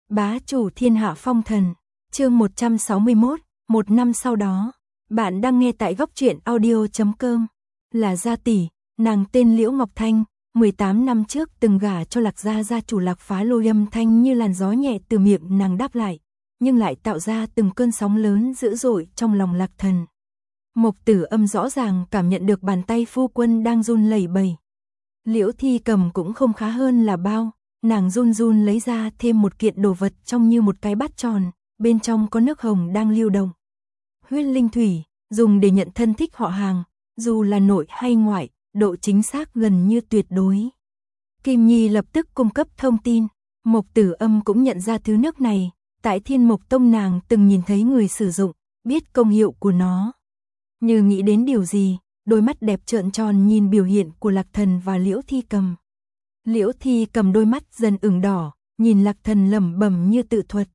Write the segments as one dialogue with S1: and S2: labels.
S1: Bá chủ thiên hạ phong thần, chương 161, một năm sau đó. Bạn đang nghe tại góc truyện audio.com. Là gia tỷ, nàng tên Liễu Ngọc Thanh, 18 năm trước từng gả cho Lạc gia gia chủ Lạc Phá Lôi. Âm thanh như làn gió nhẹ từ miệng nàng đáp lại, nhưng lại tạo ra từng cơn sóng lớn dữ dội trong lòng Lạc Thần. Mộc Tử Âm rõ ràng cảm nhận được bàn tay phu quân đang run lẩy bẩy. Liễu Thi Cầm cũng không khá hơn là bao, nàng run run lấy ra thêm một kiện đồ vật trông như một cái bát tròn, bên trong có nước hồng đang lưu động. Huyết linh thủy, dùng để nhận thân thích họ hàng, dù là nội hay ngoại, độ chính xác gần như tuyệt đối. Kim Nhi lập tức cung cấp thông tin, Mộc Tử Âm cũng nhận ra thứ nước này, tại Thiên Mộc Tông nàng từng nhìn thấy người sử dụng, biết công hiệu của nó. Như nghĩ đến điều gì, đôi mắt đẹp trợn tròn nhìn biểu hiện của Lạc Thần và Liễu Thi Cầm. Liễu Thi Cầm đôi mắt dần ửng đỏ, nhìn Lạc Thần lẩm bẩm như tự thuật.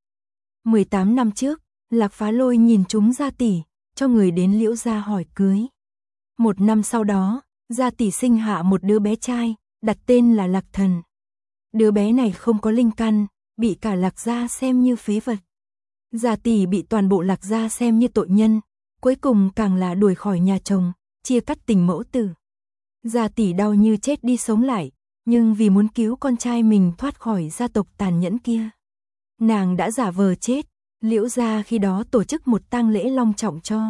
S1: 18 năm trước, Lạc Phá Lôi nhìn chúng gia tỷ, cho người đến Liễu gia hỏi cưới. Một năm sau đó, gia tỷ sinh hạ một đứa bé trai, đặt tên là Lạc Thần. Đứa bé này không có linh căn, bị cả Lạc gia xem như phế vật. Gia tỷ bị toàn bộ Lạc gia xem như tội nhân, cuối cùng càng là đuổi khỏi nhà chồng, chia cắt tình mẫu tử. Gia tỷ đau như chết đi sống lại, nhưng vì muốn cứu con trai mình thoát khỏi gia tộc tàn nhẫn kia, nàng đã giả vờ chết. Liễu gia khi đó tổ chức một tang lễ long trọng cho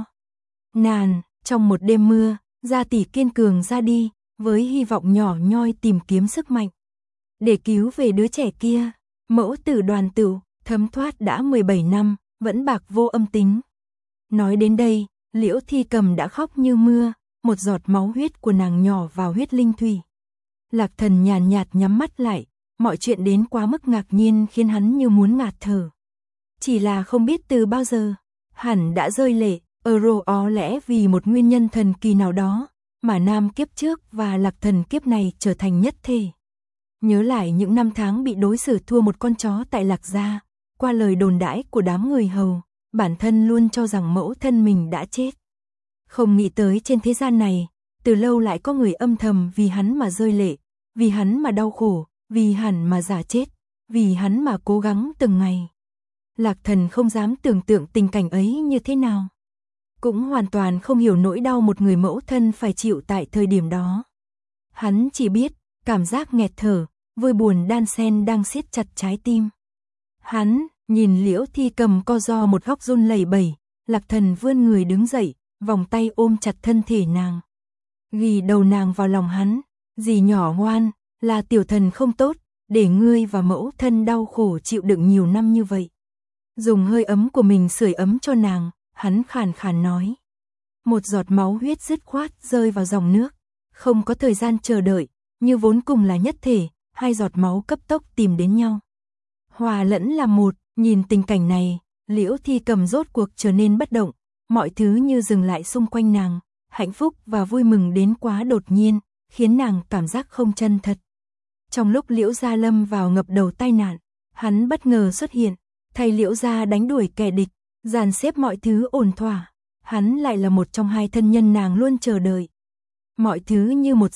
S1: nàng. Trong một đêm mưa, gia tỷ kiên cường ra đi, với hy vọng nhỏ nhoi tìm kiếm sức mạnh để cứu về đứa trẻ kia. Mẫu tử Đoàn Tửu thấm thoát đã 17 năm, vẫn bạc vô âm tính. Nói đến đây, Liễu Thi Cầm đã khóc như mưa, một giọt máu huyết của nàng nhỏ vào huyết linh thủy. Lạc Thần nhàn nhạt nhắm mắt lại, mọi chuyện đến quá mức ngạc nhiên khiến hắn như muốn ngạt thở. Chỉ là không biết từ bao giờ, hẳn đã rơi lệ, có lẽ vì một nguyên nhân thần kỳ nào đó, mà nam kiếp trước và Lạc Thần kiếp này trở thành nhất thể. Nhớ lại những năm tháng bị đối xử thua một con chó tại Lạc gia, qua lời đồn đãi của đám người hầu, bản thân luôn cho rằng mẫu thân mình đã chết. Không nghĩ tới trên thế gian này, từ lâu lại có người âm thầm vì hắn mà rơi lệ, vì hắn mà đau khổ, vì hắn mà giả chết, vì hắn mà cố gắng từng ngày. Lạc Thần không dám tưởng tượng tình cảnh ấy như thế nào, cũng hoàn toàn không hiểu nỗi đau một người mẫu thân phải chịu tại thời điểm đó. Hắn chỉ biết, cảm giác nghẹt thở, vui buồn đan xen đang siết chặt trái tim. Hắn nhìn Liễu Thi Cầm co ro một góc run lẩy bẩy, Lạc Thần vươn người đứng dậy, vòng tay ôm chặt thân thể nàng, ghi đầu nàng vào lòng hắn. Dì nhỏ ngoan, là tiểu thần không tốt, để ngươi và mẫu thân đau khổ chịu đựng nhiều năm như vậy. Dùng hơi ấm của mình sưởi ấm cho nàng, hắn khàn khàn nói. Một giọt máu huyết dứt khoát rơi vào dòng nước, không có thời gian chờ đợi, như vốn cùng là nhất thể, hai giọt máu cấp tốc tìm đến nhau, hòa lẫn là một. Nhìn tình cảnh này, Liễu Thi Cầm rốt cuộc trở nên bất động, mọi thứ như dừng lại xung quanh nàng, hạnh phúc và vui mừng đến quá đột nhiên, khiến nàng cảm giác không chân thật. Trong lúc Liễu gia lâm vào ngập đầu tai nạn, hắn bất ngờ xuất hiện, thay Liễu gia đánh đuổi kẻ địch, dàn xếp mọi thứ ổn thỏa. Hắn lại là một trong hai thân nhân nàng luôn chờ đợi. Mọi thứ như một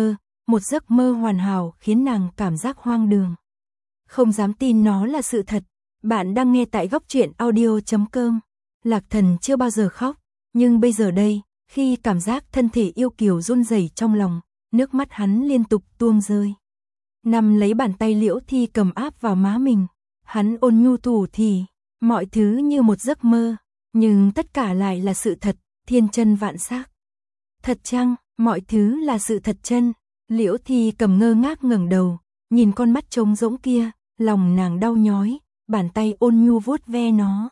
S1: giấc mơ hoàn hảo khiến nàng cảm giác hoang đường, không dám tin nó là sự thật. Bạn đang nghe tại góc truyện audio.com. Lạc Thần chưa bao giờ khóc, nhưng bây giờ đây, khi cảm giác thân thể yêu kiều run rẩy trong lòng, nước mắt hắn liên tục tuôn rơi. Nắm lấy bàn tay Liễu Thi Cầm áp vào má mình, hắn ôn nhu thủ thỉ, mọi thứ như một giấc mơ, nhưng tất cả lại là sự thật, thiên chân vạn xác. Thật chăng, mọi thứ là sự thật chân? Liễu Thi Cầm ngơ ngác ngẩng đầu, nhìn con mắt trống rỗng kia, lòng nàng đau nhói, bàn tay ôn nhu vuốt ve nó.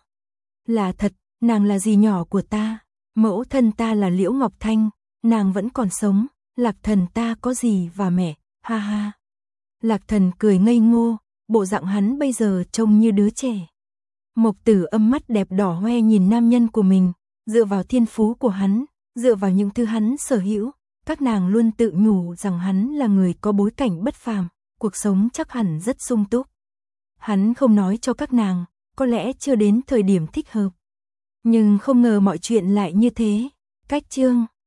S1: Là thật, nàng là dì nhỏ của ta, mẫu thân ta là Liễu Ngọc Thanh, nàng vẫn còn sống, Lạc Thần ta có dì và mẹ, ha ha. Lạc Thần cười ngây ngô, bộ dạng hắn bây giờ trông như đứa trẻ. Mộc Tử Âm mắt đẹp đỏ hoe nhìn nam nhân của mình, dựa vào thiên phú của hắn, dựa vào những thứ hắn sở hữu, các nàng luôn tự nhủ rằng hắn là người có bối cảnh bất phàm, cuộc sống chắc hẳn rất sung túc. Hắn không nói cho các nàng, có lẽ chưa đến thời điểm thích hợp. Nhưng không ngờ mọi chuyện lại như thế. Cách chương